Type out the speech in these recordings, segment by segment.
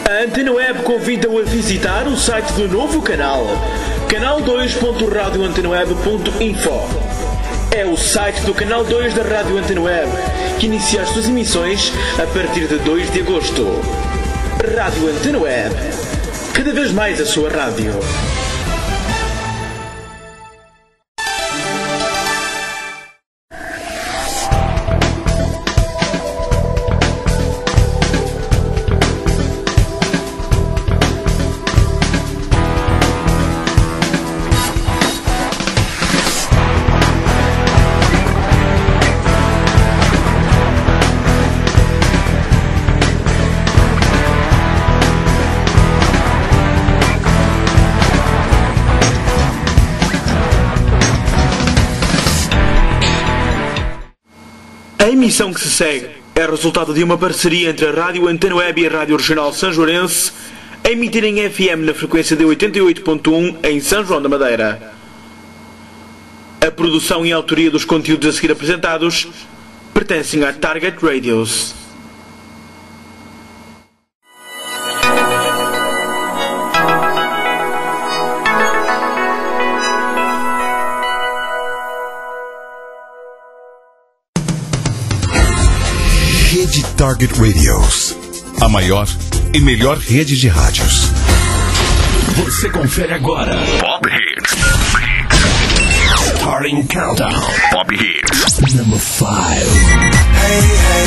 A Antena Web convida-o a visitar o site do novo canal, canal2.radioantenaweb.info. É o site do Canal 2 da Rádio Antena Web, que inicia as suas emissões a partir de 2 de agosto. Rádio Antena Web, cada vez mais a sua rádio. A emissão que se segue é resultado de uma parceria entre a Rádio Antena Web e a Rádio Regional Sanjoarense, a emitir em FM na frequência de 88.1 em São João da Madeira. A produção e a autoria dos conteúdos a seguir apresentados pertencem à Target Radios. Rede Target Radios, a maior e melhor rede de rádios. Você confere agora Pop Hits. Starting Countdown. Pop Hits. Number 5. Hey, hey.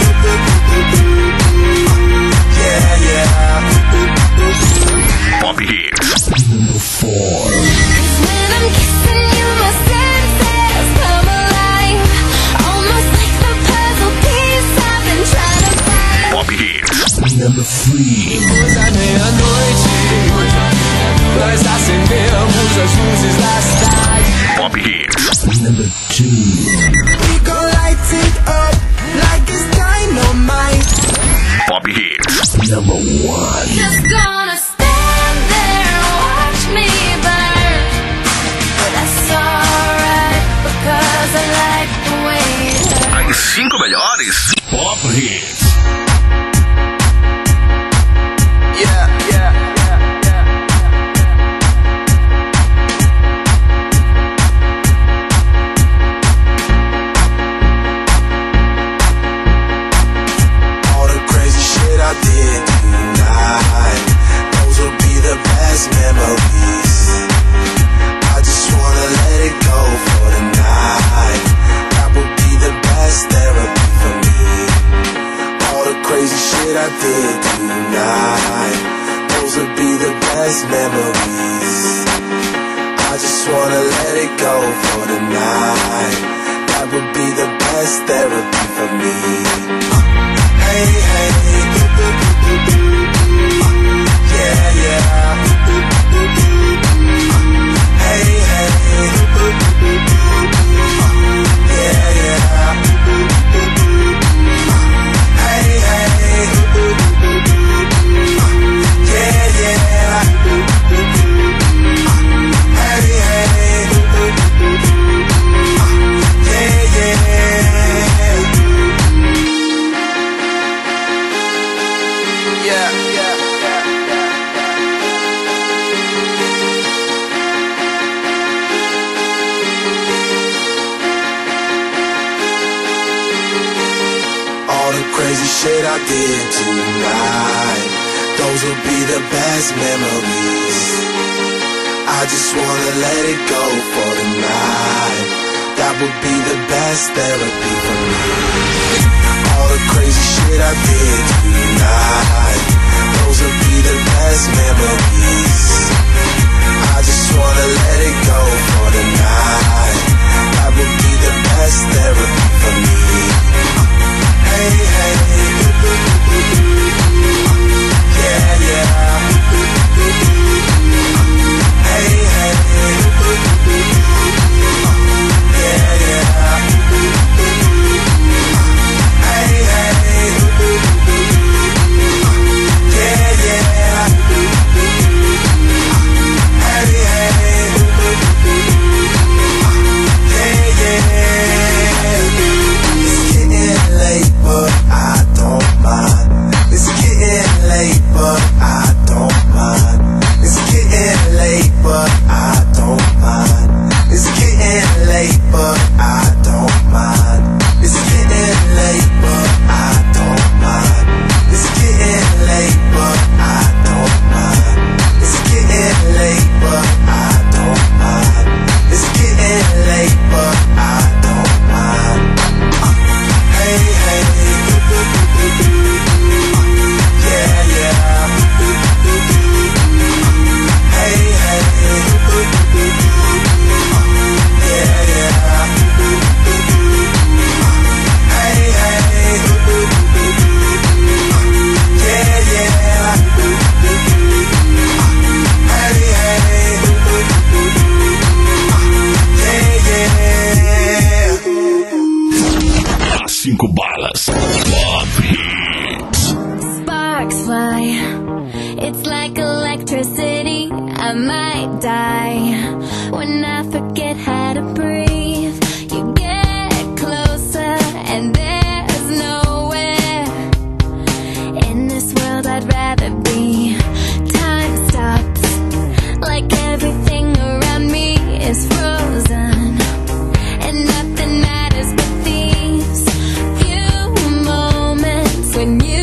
Yeah, yeah. Pop Hits. Number 4. When I'm kissing you, my senses come alive. Almost like the puzzle piece I've been trying to find. Pop Hits. Number 3. Hoje à meia-noite, nós acendemos as luzes da cidade. Pop Hits. Number 2. We gon' light it up like it's dynamite. Pop Hits. Number 1. Just gonna stand there and watch me burn. But that's alright, because I like the way it hurts. As 5 melhores Pop Hits. Yeah, yeah, yeah, yeah. All the crazy shit I did tonight, those will be the best memories. I just wanna let it go for the night. That would be the best therapy for me. All the crazy shit I did tonight, those would be the best memories. I just wanna let it go for the night. That would be the best therapy for me. Hey, hey. Yeah, yeah. Hey, hey. Yeah, yeah. Hey, hey. Yeah, yeah. Hey, hey. Yeah, yeah. Yeah, yeah, yeah, yeah. All the crazy shit I did tonight, those will be the best memories. I just wanna let it go for the night. That would be the best therapy for me. All the crazy shit I did tonight, those will be the best memories. I just wanna let it go for the night. That would be the best therapy for me. Hey, hey. Yeah, yeah. Hey, hey. Yeah, yeah. Hey, hey. It's like electricity, I might die when I forget how to breathe. You get closer and there's nowhere in this world I'd rather be. Time stops, like everything around me is frozen, and nothing matters but these few moments when you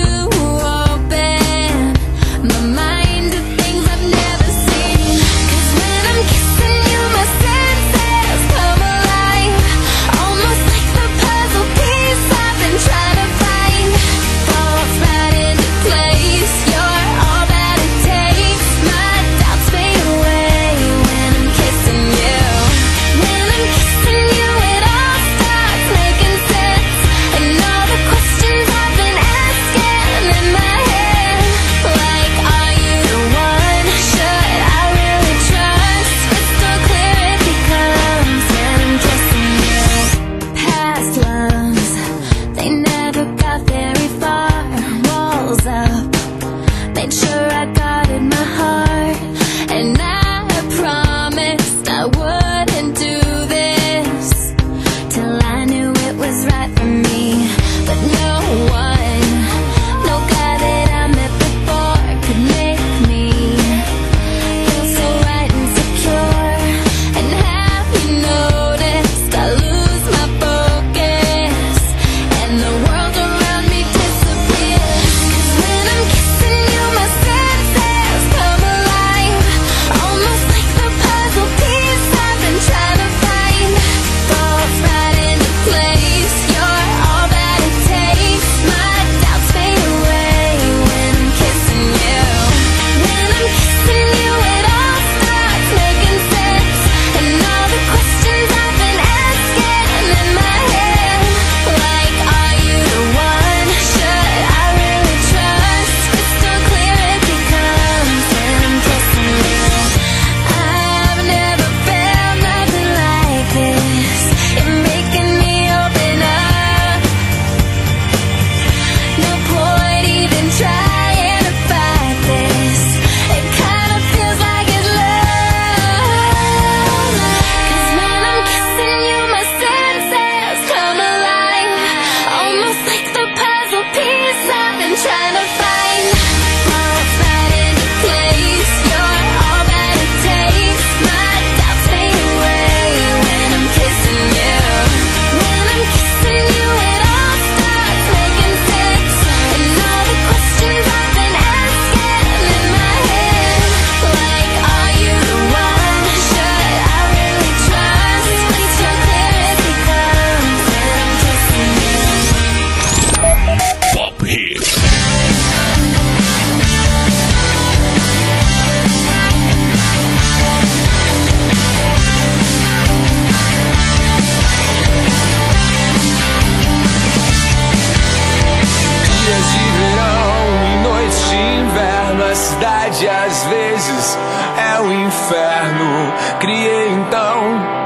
às vezes é o inferno. Criei então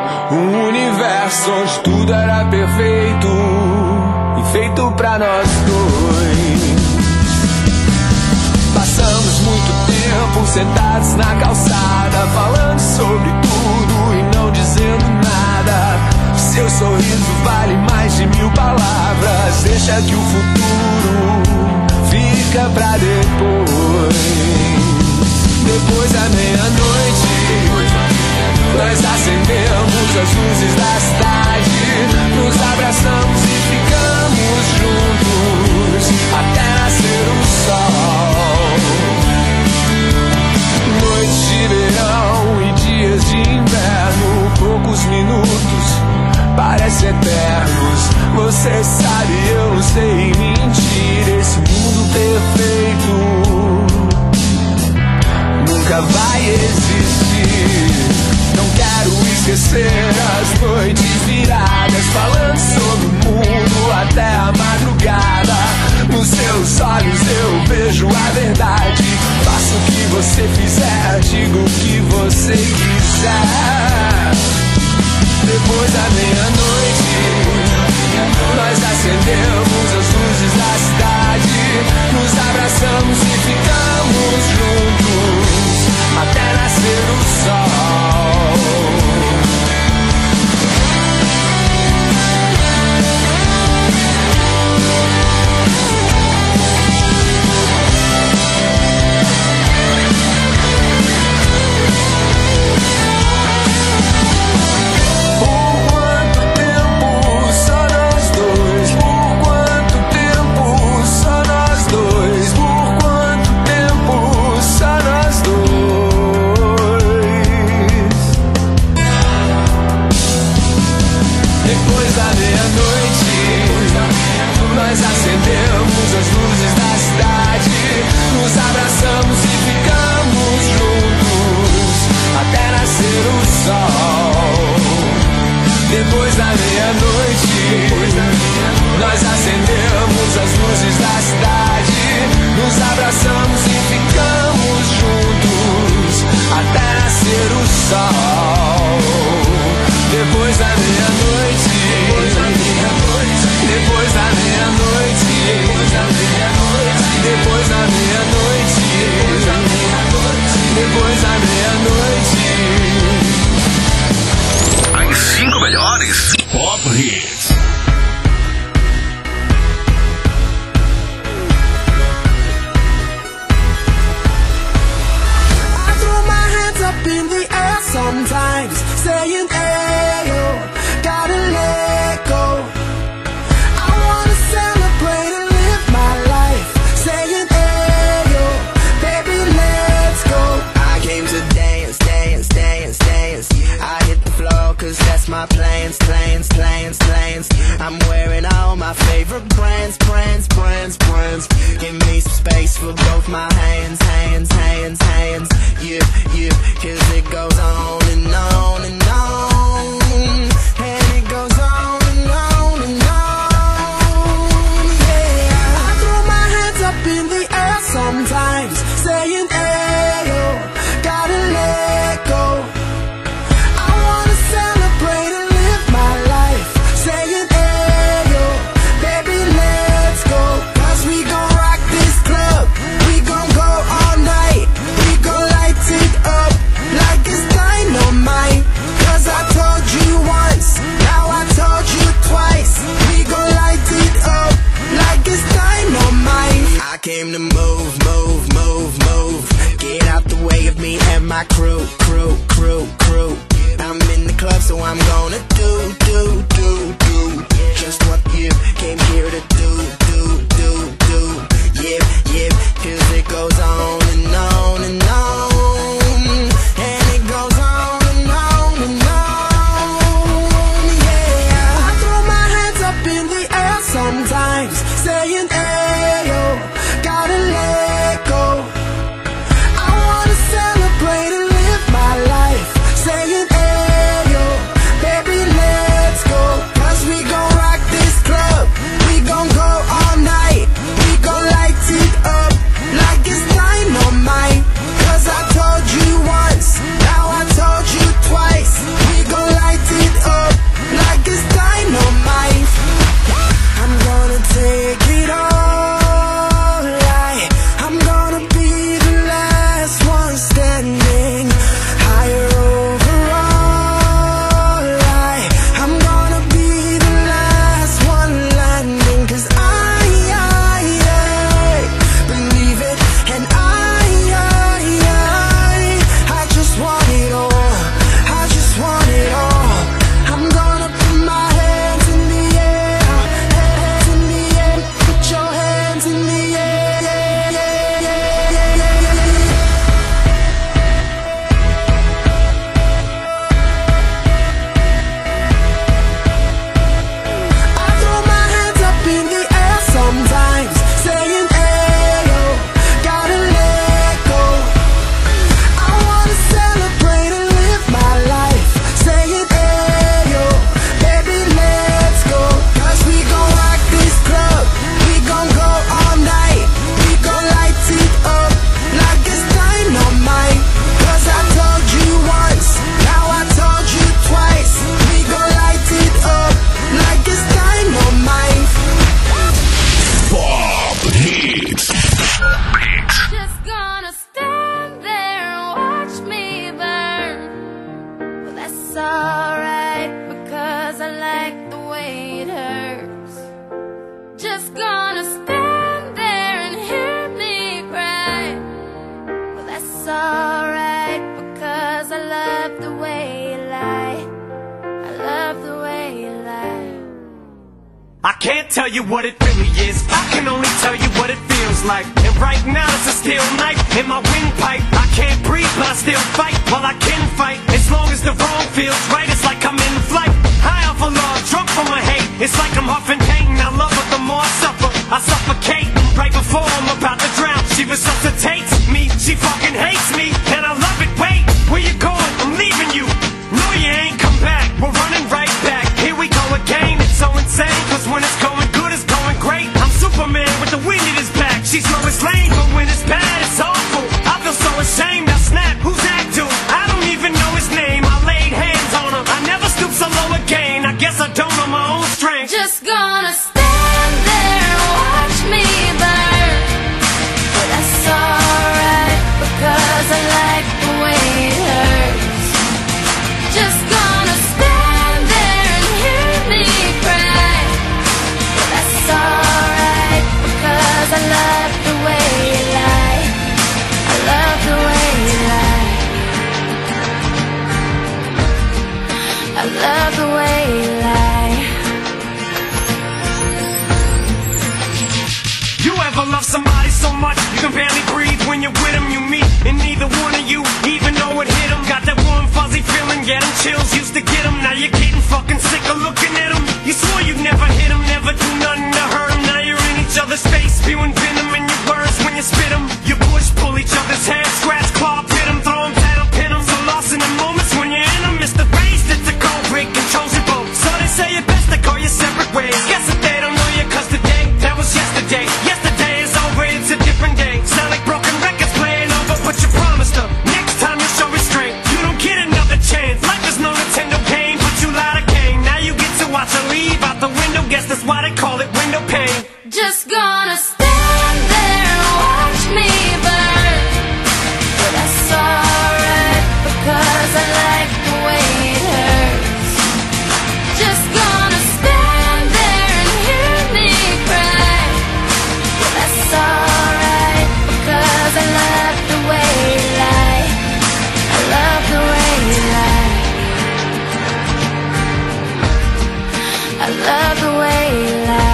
um universo onde tudo era perfeito e feito pra nós dois. Passamos muito tempo sentados na calçada, falando sobre tudo e não dizendo nada. Seu sorriso vale mais de 1000 palavras. Deixa que o futuro fica pra depois. Depois da meia-noite, nós acendemos as luzes da cidade, nos abraçamos e ficamos juntos até nascer o sol. Noites de verão e dias de inverno, poucos minutos parecem eternos. Você sabe, eu não sei mentir. Esse mundo perfeito nunca vai existir. Não quero esquecer as noites viradas, falando sobre o mundo até a madrugada. Nos seus olhos eu vejo a verdade. Faço o que você fizer, digo o que você quiser. Depois da meia-noite, nós acendemos as luzes da cidade, nos abraçamos e ficamos da meia-noite, nós acendemos as luzes da cidade, nos abraçamos e ficamos juntos até nascer o sol. Depois da meia-noite, depois da meia-noite, depois da meia-noite, depois da meia-noite. As 5 melhores Pop Hits. I throw my hands up in the air sometimes, saying, ayo, gotta let go. I wanna celebrate and live my life, saying, ayo, baby, let's go. I came to dance, dance, dance, dance. I hit the floor cause that's my plans, plans, plans, plans. I'm wearing all my favorite brands, brands, brands, brands. Give me some space for both my hands, hands, hands, hands. Yeah, yeah, cause it goes on and on and on. And it goes on and on and on. Yeah, I throw my hands up in the air sometimes, saying, ayo, gotta let go. I wanna celebrate and live my life, saying, ayo, baby, let's go. Cause we gon' rock this club, we gon' go all night, we gon' light it up like it's dynamite. Cause I told you once, now I told you twice, we gon' light it up like it's dynamite. I came to move, move, move, move. Get out the way of me and my crew, crew, crew, crew. I'm in the club, so I'm gonna do just what you came here to do. Yep, yep, cause it goes on and on and on. And it goes on and on and on. Yeah, I throw my hands up in the air sometimes, saying, ayo, gotta let go. I wanna celebrate and live my life, saying, ayo, baby, let's go. Cause we gon' rock this club, we gon' go all night, we gon' light it up like it's dynamite. Cause I told you once, now I told you twice, we gon' light it up like it's dynamite. I'm gonna take it all, I'm gonna be the last one standing, higher overall, I'm gonna be the last one landing. Cause I believe it, and I just want it all, I just want it all. I'm gonna put my hands in the air, hands in the air, put your hands in the air. I throw my hands up in the air sometimes, saying, ayo, gotta let go. I wanna celebrate and live my life, saying, ayo, baby, let's go. Cause we gon' rock this club, we gon' go all night, we gon' light it up like it's dynamite. Cause I told you once, now I told you twice, we gon' light it up like it's dynamite. Pop Hits. Just gonna stand there and watch me burn. Well, that's alright because I like the way it hurts. Just gonna stand there and hear me cry. Well, that's alright because I love the way you lie. I love the way you lie. I can't tell you what it really is, I can only tell you what it feels like. And right now it's a steel knife in my windpipe. I can't breathe but I still fight, while I can fight. As long as the wrong feels right, it's like I'm in flight. High off of love, drunk from my hate, it's like I'm huffing pain. I love her the more I suffer, I suffocate. Right before I'm about to drown, she resuscitates me. She fucking hates me, and I love it. Wait, where you going? I'm leaving you. No, you ain't come back, we're running right back. Here we go. Armageddon. Chills used to get them, now you're getting fucking sick of looking at them. You swore you'd never hit them, never do nothing to hurt them. Now you're in each other's face, spewing venom in your words when you spit them. You push, pull each other's hair, scratch, claw, pit them, throw them down, pin them. So lost in the moments when you're in them. It's the race that's a cold break, controls your boat. So they say it best to call you separate ways. Guess that they don't know you, cause today, that was yesterday. Yesterday is over, it's a different day. Sound like broken records playing over, but you promised them. Next time you show restraint, you don't get another chance. Life is no Nintendo game, but you lied again. Now you get to watch her leave out the window. Guess that's why they call it window pane. Just gonna stand there and watch me burn. But that's alright, because I like the way it hurts. Just gonna stand there and hear me cry. But that's alright, because I love the way you lie. I love the way you lie. I love the way you lie.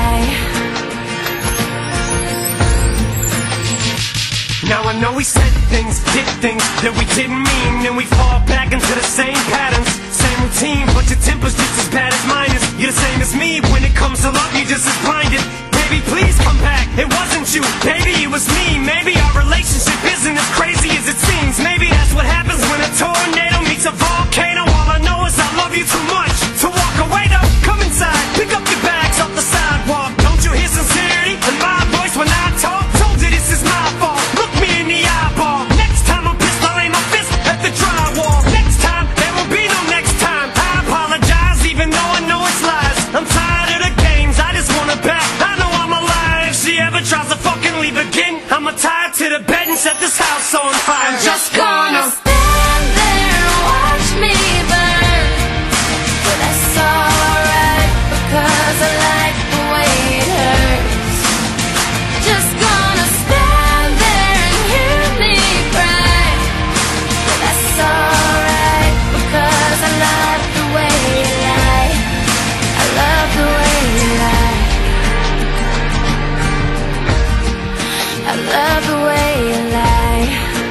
Now I know we said things, did things that we didn't mean, and we fall back into the same patterns, same routine, but your temper's just as bad as mine is. You're the same as me, when it comes to love, you're just as blinded. Baby, please come back, it wasn't you, baby, it was me. Maybe our relationship isn't as crazy as it seems. Maybe that's what happens when a tornado meets a volcano. All I know is I love you too much to walk away though. Come inside, pick up your bags off the sidewalk. Don't you hear sincerity in my voice when I talk? Told you this is my fault. Look me in the eyeball. Next time I'm pissed, I'll aim my fist at the drywall. Next time, there will be no next time. I apologize, even though I know it's lies. I'm tired of the games, I just wanna bet. I know I'm alive. If she ever tries to fucking leave again, I'ma tie her to the bed and set this house on fire. I'm just gonna stand there and watch me burn. But that's alright, because I like the way it hurts. Just gonna stand there and hear me cry. But that's alright, because I love the way you lie. I love the way you lie. I love the way you lie.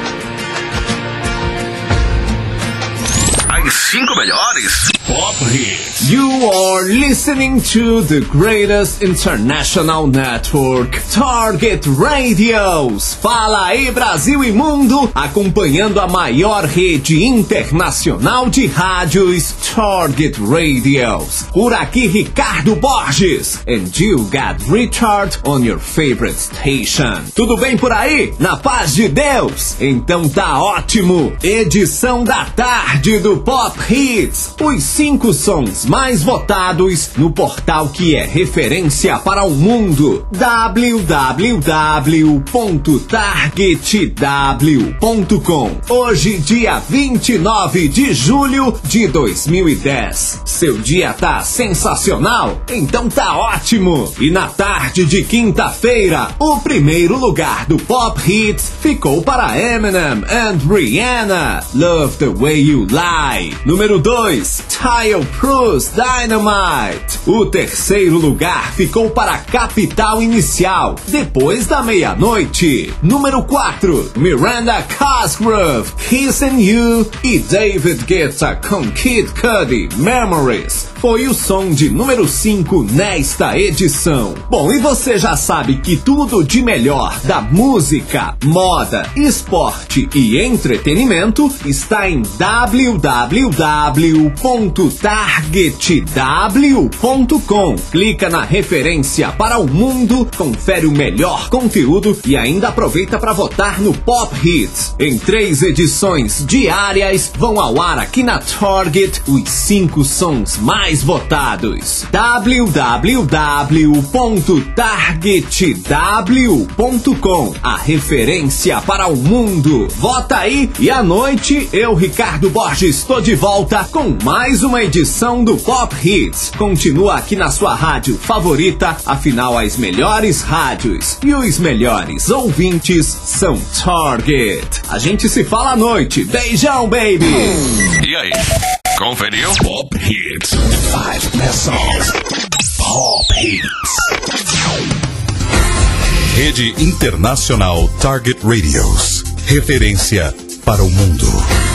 As 5 melhores Pop Hits. You are listening to the greatest international network, Target Radios. Fala aí, Brasil e mundo, acompanhando a maior rede internacional de rádios, Target Radios. Por aqui, Ricardo Borges. And you got Richard on your favorite station. Tudo bem por aí? Na paz de Deus? Então tá ótimo. Edição da tarde do Pop Hits. Os 5 sons mais votados no portal que é referência para o mundo, www.targetw.com. Hoje, dia 29 de julho de 2010. Seu dia tá sensacional? Então tá ótimo! E na tarde de quinta-feira, o primeiro lugar do Pop Hits ficou para Eminem and Rihanna, Love the Way You Lie. Número 2, Tile Cruz, Dynamite. O terceiro lugar ficou para Capital Inicial, Depois da Meia-Noite. Número 4, Miranda Cosgrove, Kissing You. E David Guetta com Kid Cudi, Memories. Foi o som de número 5 nesta edição. Bom, e você já sabe que tudo de melhor da música, moda, esporte e entretenimento está em www.targetw.com. Clica na referência para o mundo, confere o melhor conteúdo e ainda aproveita para votar no Pop Hits. Em 3 edições diárias vão ao ar aqui na Target os 5 sons mais votados. www.targetw.com, a referência para o mundo. Vota aí e à noite eu, Ricardo Borges, estou de volta com mais uma edição do Pop Hits. Continua aqui na sua rádio favorita, afinal as melhores rádios e os melhores ouvintes são Target. A gente se fala à noite. Beijão, baby! E aí? Conferiu? Pop Hits. 5 best songs. Pop Hits. Rede Internacional Target Radios. Referência para o mundo.